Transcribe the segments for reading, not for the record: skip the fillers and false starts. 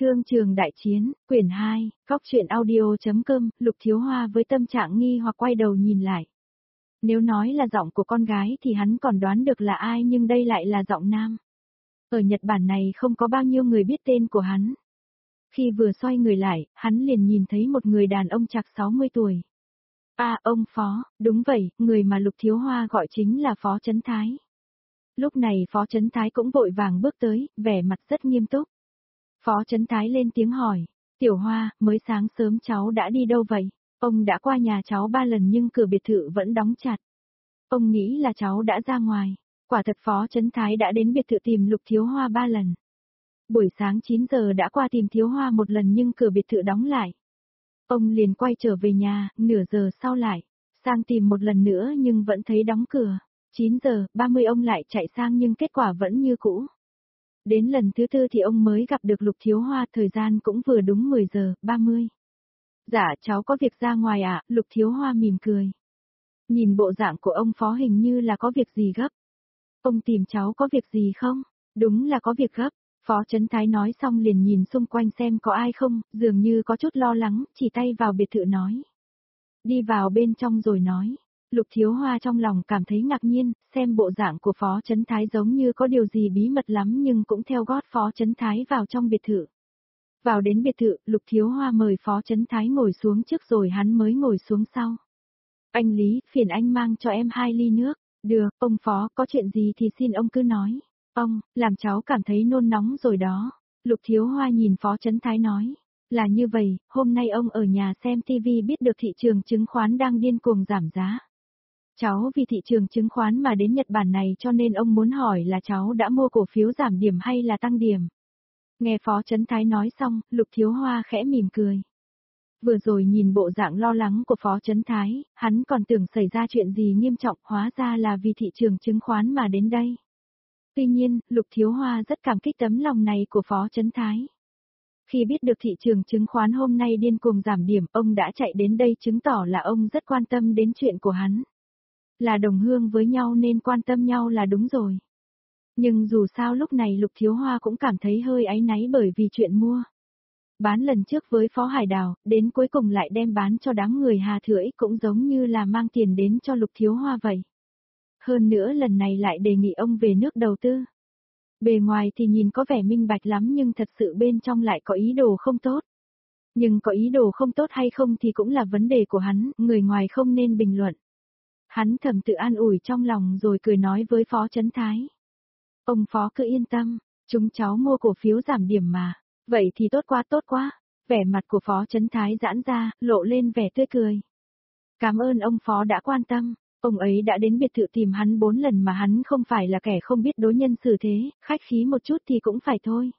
Thương trường đại chiến, quyển 2, Cóc truyện audio.com, Lục Thiếu Hoa với tâm trạng nghi hoặc quay đầu nhìn lại. Nếu nói là giọng của con gái thì hắn còn đoán được là ai, nhưng đây lại là giọng nam. Ở Nhật Bản này không có bao nhiêu người biết tên của hắn. Khi vừa xoay người lại, hắn liền nhìn thấy một người đàn ông chạc 60 tuổi. À, ông Phó, đúng vậy, người mà Lục Thiếu Hoa gọi chính là Phó Chấn Thái. Lúc này Phó Chấn Thái cũng vội vàng bước tới, vẻ mặt rất nghiêm túc. Phó Chấn Thái lên tiếng hỏi, Tiểu Hoa, mới sáng sớm cháu đã đi đâu vậy? Ông đã qua nhà cháu 3 lần nhưng cửa biệt thự vẫn đóng chặt. Ông nghĩ là cháu đã ra ngoài. Quả thật Phó Chấn Thái đã đến biệt thự tìm Lục Thiếu Hoa 3 lần. Buổi sáng 9 giờ đã qua tìm Thiếu Hoa một lần nhưng cửa biệt thự đóng lại. Ông liền quay trở về nhà, nửa giờ sau lại, sang tìm một lần nữa nhưng vẫn thấy đóng cửa. 9 giờ 30 ông lại chạy sang nhưng kết quả vẫn như cũ. Đến lần thứ tư thì ông mới gặp được Lục Thiếu Hoa, thời gian cũng vừa đúng 10 giờ 30. Dạ cháu có việc ra ngoài ạ, Lục Thiếu Hoa mỉm cười. Nhìn bộ dạng của ông Phó hình như là có việc gì gấp. Ông tìm cháu có việc gì không? Đúng là có việc gấp. Phó Chấn Thái nói xong liền nhìn xung quanh xem có ai không, dường như có chút lo lắng, chỉ tay vào biệt thự nói. Đi vào bên trong rồi nói. Lục Thiếu Hoa trong lòng cảm thấy ngạc nhiên, xem bộ dạng của Phó Chấn Thái giống như có điều gì bí mật lắm nhưng cũng theo gót Phó Chấn Thái vào trong biệt thự. Vào đến biệt thự, Lục Thiếu Hoa mời Phó Chấn Thái ngồi xuống trước rồi hắn mới ngồi xuống sau. Anh Lý, phiền anh mang cho em 2 ly nước. Được, ông Phó, có chuyện gì thì xin ông cứ nói. Ông, làm cháu cảm thấy nôn nóng rồi đó. Lục Thiếu Hoa nhìn Phó Chấn Thái nói. Là như vậy, hôm nay ông ở nhà xem TV biết được thị trường chứng khoán đang điên cuồng giảm giá. Cháu vì thị trường chứng khoán mà đến Nhật Bản này cho nên ông muốn hỏi là cháu đã mua cổ phiếu giảm điểm hay là tăng điểm. Nghe Phó Chấn Thái nói xong, Lục Thiếu Hoa khẽ mỉm cười. Vừa rồi nhìn bộ dạng lo lắng của Phó Chấn Thái, hắn còn tưởng xảy ra chuyện gì nghiêm trọng, hóa ra là vì thị trường chứng khoán mà đến đây. Tuy nhiên, Lục Thiếu Hoa rất cảm kích tấm lòng này của Phó Chấn Thái. Khi biết được thị trường chứng khoán hôm nay điên cuồng giảm điểm, ông đã chạy đến đây chứng tỏ là ông rất quan tâm đến chuyện của hắn. Là đồng hương với nhau nên quan tâm nhau là đúng rồi. Nhưng dù sao lúc này Lục Thiếu Hoa cũng cảm thấy hơi áy náy bởi vì chuyện mua bán lần trước với Phó Hải Đào, đến cuối cùng lại đem bán cho đám người Hà Thưởi, cũng giống như là mang tiền đến cho Lục Thiếu Hoa vậy. Hơn nữa lần này lại đề nghị ông về nước đầu tư. Bề ngoài thì nhìn có vẻ minh bạch lắm nhưng thật sự bên trong lại có ý đồ không tốt. Nhưng có ý đồ không tốt hay không thì cũng là vấn đề của hắn, người ngoài không nên bình luận. Hắn thầm tự an ủi trong lòng rồi cười nói với Phó Chấn Thái. Ông Phó cứ yên tâm, chúng cháu mua cổ phiếu giảm điểm mà. Vậy thì tốt quá. Vẻ mặt của Phó Chấn Thái giãn ra, lộ lên vẻ tươi cười. Cảm ơn ông Phó đã quan tâm. Ông ấy đã đến biệt thự tìm hắn 4 lần mà hắn không phải là kẻ không biết đối nhân xử thế, khách khí một chút thì cũng phải thôi.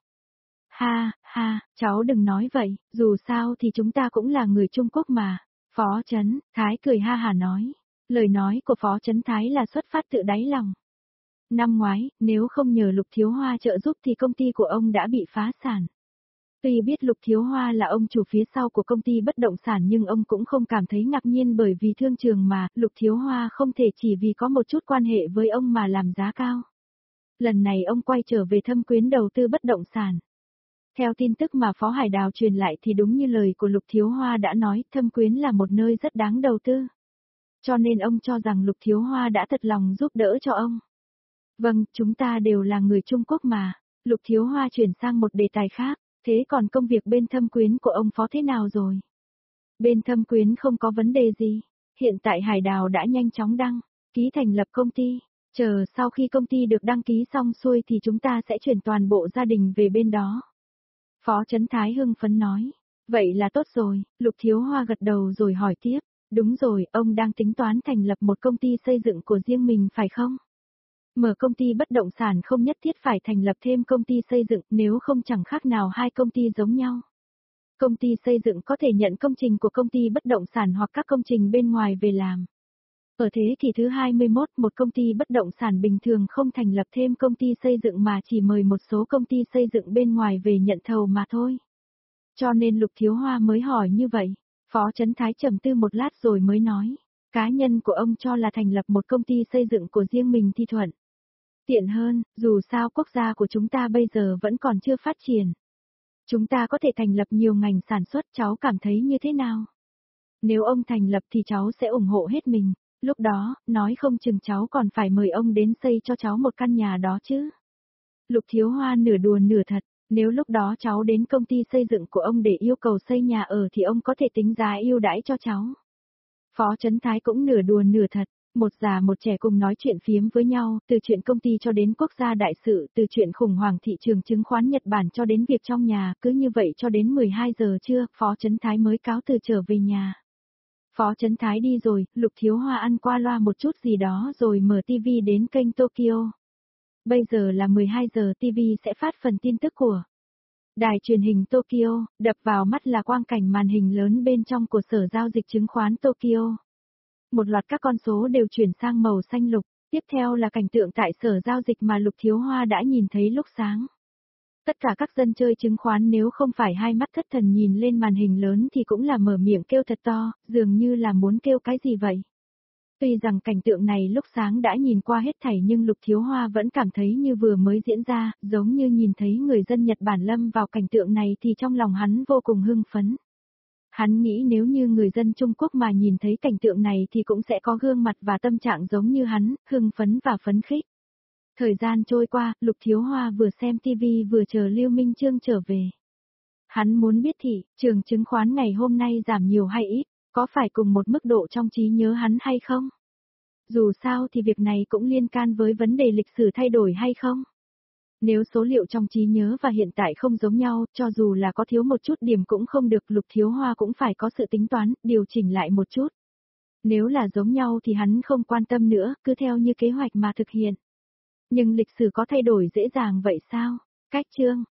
Ha, cháu đừng nói vậy, dù sao thì chúng ta cũng là người Trung Quốc mà. Phó Chấn Thái cười ha hà nói. Lời nói của Phó Chấn Thái là xuất phát tự đáy lòng. Năm ngoái, nếu không nhờ Lục Thiếu Hoa trợ giúp thì công ty của ông đã bị phá sản. Tuy biết Lục Thiếu Hoa là ông chủ phía sau của công ty bất động sản nhưng ông cũng không cảm thấy ngạc nhiên bởi vì thương trường mà, Lục Thiếu Hoa không thể chỉ vì có một chút quan hệ với ông mà làm giá cao. Lần này ông quay trở về Thâm Quyến đầu tư bất động sản. Theo tin tức mà Phó Hải Đào truyền lại thì đúng như lời của Lục Thiếu Hoa đã nói, Thâm Quyến là một nơi rất đáng đầu tư. Cho nên ông cho rằng Lục Thiếu Hoa đã thật lòng giúp đỡ cho ông. Vâng, chúng ta đều là người Trung Quốc mà. Lục Thiếu Hoa chuyển sang một đề tài khác. Thế còn công việc bên Thâm Quyến của ông Phó thế nào rồi? Bên Thâm Quyến không có vấn đề gì. Hiện tại Hải Đào đã nhanh chóng đăng ký thành lập công ty. Chờ sau khi công ty được đăng ký xong xuôi thì chúng ta sẽ chuyển toàn bộ gia đình về bên đó. Phó Chấn Thái hưng phấn nói. Vậy là tốt rồi, Lục Thiếu Hoa gật đầu rồi hỏi tiếp. Đúng rồi, ông đang tính toán thành lập một công ty xây dựng của riêng mình phải không? Mở công ty bất động sản không nhất thiết phải thành lập thêm công ty xây dựng, nếu không chẳng khác nào hai công ty giống nhau. Công ty xây dựng có thể nhận công trình của công ty bất động sản hoặc các công trình bên ngoài về làm. Ở thế kỷ thứ 21, một công ty bất động sản bình thường không thành lập thêm công ty xây dựng mà chỉ mời một số công ty xây dựng bên ngoài về nhận thầu mà thôi. Cho nên Lục Thiếu Hoa mới hỏi như vậy. Phó Chấn Thái trầm tư một lát rồi mới nói. Cá nhân của ông cho là thành lập một công ty xây dựng của riêng mình thì thuận tiện hơn, dù sao quốc gia của chúng ta bây giờ vẫn còn chưa phát triển. Chúng ta có thể thành lập nhiều ngành sản xuất, cháu cảm thấy như thế nào? Nếu ông thành lập thì cháu sẽ ủng hộ hết mình. Lúc đó, nói không chừng cháu còn phải mời ông đến xây cho cháu một căn nhà đó chứ. Lục Thiếu Hoa nửa đùa nửa thật, nếu lúc đó cháu đến công ty xây dựng của ông để yêu cầu xây nhà ở thì ông có thể tính giá ưu đãi cho cháu. Phó Chấn Thái cũng nửa đùa nửa thật, một già một trẻ cùng nói chuyện phiếm với nhau, từ chuyện công ty cho đến quốc gia đại sự, từ chuyện khủng hoảng thị trường chứng khoán Nhật Bản cho đến việc trong nhà, cứ như vậy cho đến 12 giờ trưa, Phó Chấn Thái mới cáo từ trở về nhà. Phó Chấn Thái đi rồi, Lục Thiếu Hoa ăn qua loa một chút gì đó rồi mở TV đến kênh Tokyo. Bây giờ là 12 giờ, TV sẽ phát phần tin tức của đài truyền hình Tokyo, đập vào mắt là quang cảnh màn hình lớn bên trong của sở giao dịch chứng khoán Tokyo. Một loạt các con số đều chuyển sang màu xanh lục, tiếp theo là cảnh tượng tại sở giao dịch mà Lục Thiếu Hoa đã nhìn thấy lúc sáng. Tất cả các dân chơi chứng khoán nếu không phải hai mắt thất thần nhìn lên màn hình lớn thì cũng là mở miệng kêu thật to, dường như là muốn kêu cái gì vậy. Tuy rằng cảnh tượng này lúc sáng đã nhìn qua hết thảy nhưng Lục Thiếu Hoa vẫn cảm thấy như vừa mới diễn ra, giống như nhìn thấy người dân Nhật Bản lâm vào cảnh tượng này thì trong lòng hắn vô cùng hưng phấn. Hắn nghĩ nếu như người dân Trung Quốc mà nhìn thấy cảnh tượng này thì cũng sẽ có gương mặt và tâm trạng giống như hắn, hưng phấn và phấn khích. Thời gian trôi qua, Lục Thiếu Hoa vừa xem TV vừa chờ Lưu Minh Chương trở về. Hắn muốn biết thị trường chứng khoán ngày hôm nay giảm nhiều hay ít, có phải cùng một mức độ trong trí nhớ hắn hay không? Dù sao thì việc này cũng liên can với vấn đề lịch sử thay đổi hay không? Nếu số liệu trong trí nhớ và hiện tại không giống nhau, cho dù là có thiếu một chút điểm cũng không được, Lục Thiếu Hoa cũng phải có sự tính toán, điều chỉnh lại một chút. Nếu là giống nhau thì hắn không quan tâm nữa, cứ theo như kế hoạch mà thực hiện. Nhưng lịch sử có thay đổi dễ dàng vậy sao? Cách chương